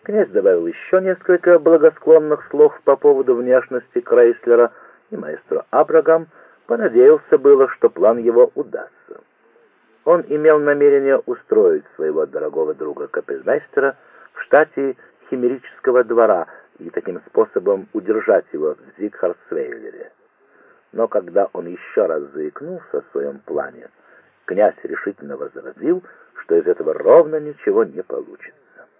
Князь добавил еще несколько благосклонных слов по поводу внешности Крейслера, и маэстро Абрагам понадеялся было, что план его удастся. Он имел намерение устроить своего дорогого друга капельмейстера в штате химерического двора и таким способом удержать его в Зигхарсвейлере. Но когда он еще раз заикнулся о своем плане, князь решительно возразил, что из этого ровно ничего не получится.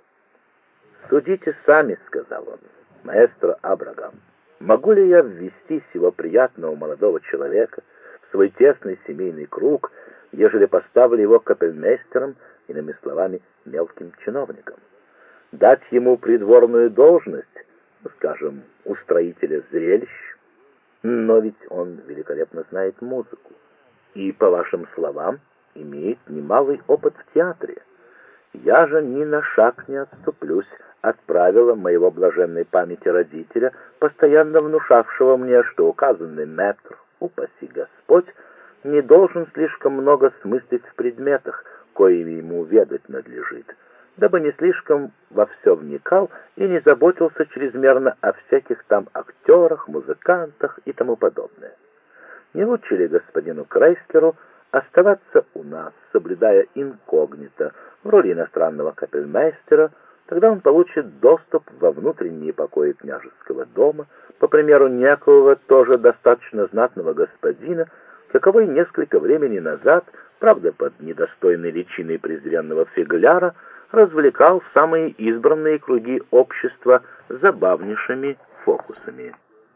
«Судите сами», — сказал он, — «маэстро Абрагам, могу ли я ввести сего приятного молодого человека в свой тесный семейный круг, ежели поставлю его капельмейстером, иными словами, мелким чиновником? Дать ему придворную должность, скажем, устроителя зрелищ? Но ведь он великолепно знает музыку и, по вашим словам, имеет немалый опыт в театре. Я же ни на шаг не отступлюсь от правила моего блаженной памяти родителя, постоянно внушавшего мне, что указанный мэтр, упаси Господь, не должен слишком много смыслить в предметах, коими ему ведать надлежит, дабы не слишком во все вникал и не заботился чрезмерно о всяких там актерах, музыкантах и тому подобное. Не лучше ли господину Крейслеру оставаться у нас, соблюдая инкогнито в роли иностранного капельмейстера? Тогда он получит доступ во внутренние покои княжеского дома, по примеру некого тоже достаточно знатного господина, каковой несколько времени назад, правда под недостойной личиной презренного фигляра, развлекал самые избранные круги общества забавнейшими фокусами.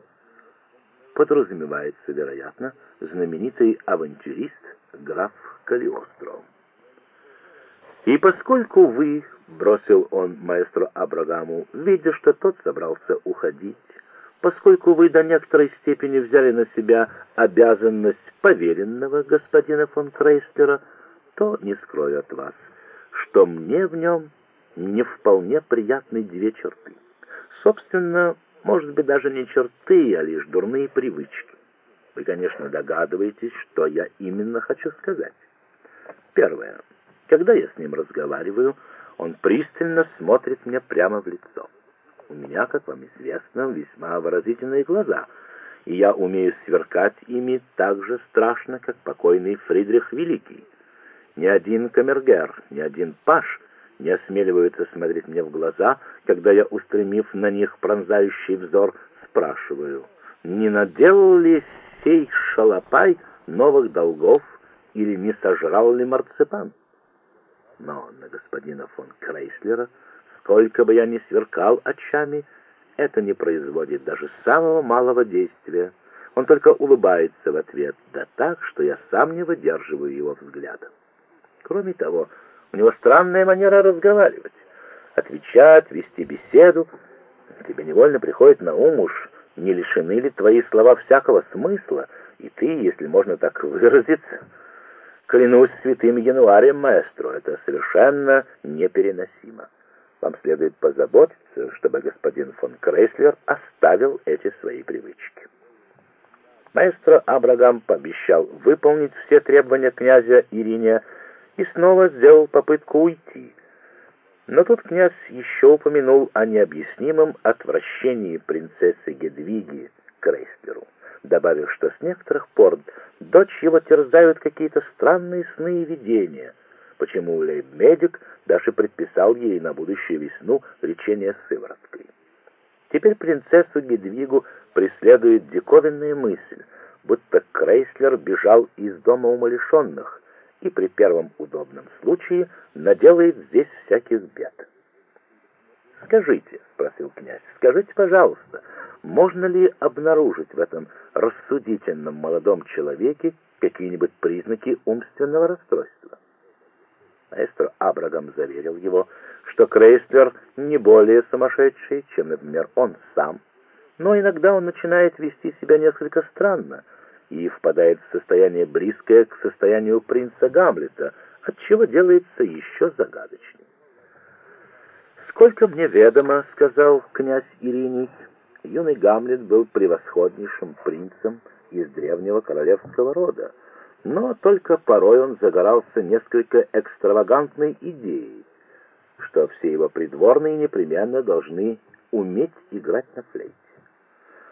Подразумевается, вероятно, знаменитый авантюрист граф Калиостро. «И поскольку вы, — бросил он маэстро Абрагаму, видя, что тот собрался уходить, поскольку вы до некоторой степени взяли на себя обязанность поверенного господина фон Крейслера, то не скрою от вас, что мне в нем не вполне приятны две черты. Собственно, может быть, даже не черты, а лишь дурные привычки. Вы, конечно, догадываетесь, что я именно хочу сказать. Первое. Когда я с ним разговариваю, он пристально смотрит мне прямо в лицо. У меня, как вам известно, весьма выразительные глаза, и я умею сверкать ими так же страшно, как покойный Фридрих Великий. Ни один камергер, ни один паж не осмеливаются смотреть мне в глаза, когда я, устремив на них пронзающий взор, спрашиваю, не наделал ли сей шалопай новых долгов или не сожрал ли марципан? Но на господина фон Крейслера, сколько бы я ни сверкал очами, это не производит даже самого малого действия. Он только улыбается в ответ, да так, что я сам не выдерживаю его взгляда. Кроме того, у него странная манера разговаривать, отвечать, вести беседу. Тебе невольно приходит на ум, уж не лишены ли твои слова всякого смысла, и ты, если можно так выразиться... Клянусь святым январем, маэстро, это совершенно непереносимо. Вам следует позаботиться, чтобы господин фон Крейслер оставил эти свои привычки. Маэстро Абрагам пообещал выполнить все требования князя Ириния и снова сделал попытку уйти. Но тут князь еще упомянул о необъяснимом отвращении принцессы Гедвиги к Крейслеру, добавив, что с некоторых пор дочь его терзают какие-то странные сны и видения, почему лейб-медик даже предписал ей на будущую весну лечение сывороткой. Теперь принцессу Гедвигу преследует диковинная мысль, будто Крейслер бежал из дома умалишенных и при первом удобном случае наделает здесь всяких бед. «Скажите, — спросил князь, — скажите, пожалуйста, можно ли обнаружить в этом рассудительном молодом человеке какие-нибудь признаки умственного расстройства?» Маэстро Абрагам заверил его, что Крейслер не более сумасшедший, чем, например, он сам, но иногда он начинает вести себя несколько странно и впадает в состояние, близкое к состоянию принца Гамлета, отчего делается еще загадочнее. «Сколько мне ведомо, — сказал князь Ириний, — юный Гамлет был превосходнейшим принцем из древнего королевского рода, но только порой он загорался несколько экстравагантной идеей, что что все его придворные непременно должны уметь играть на флейте.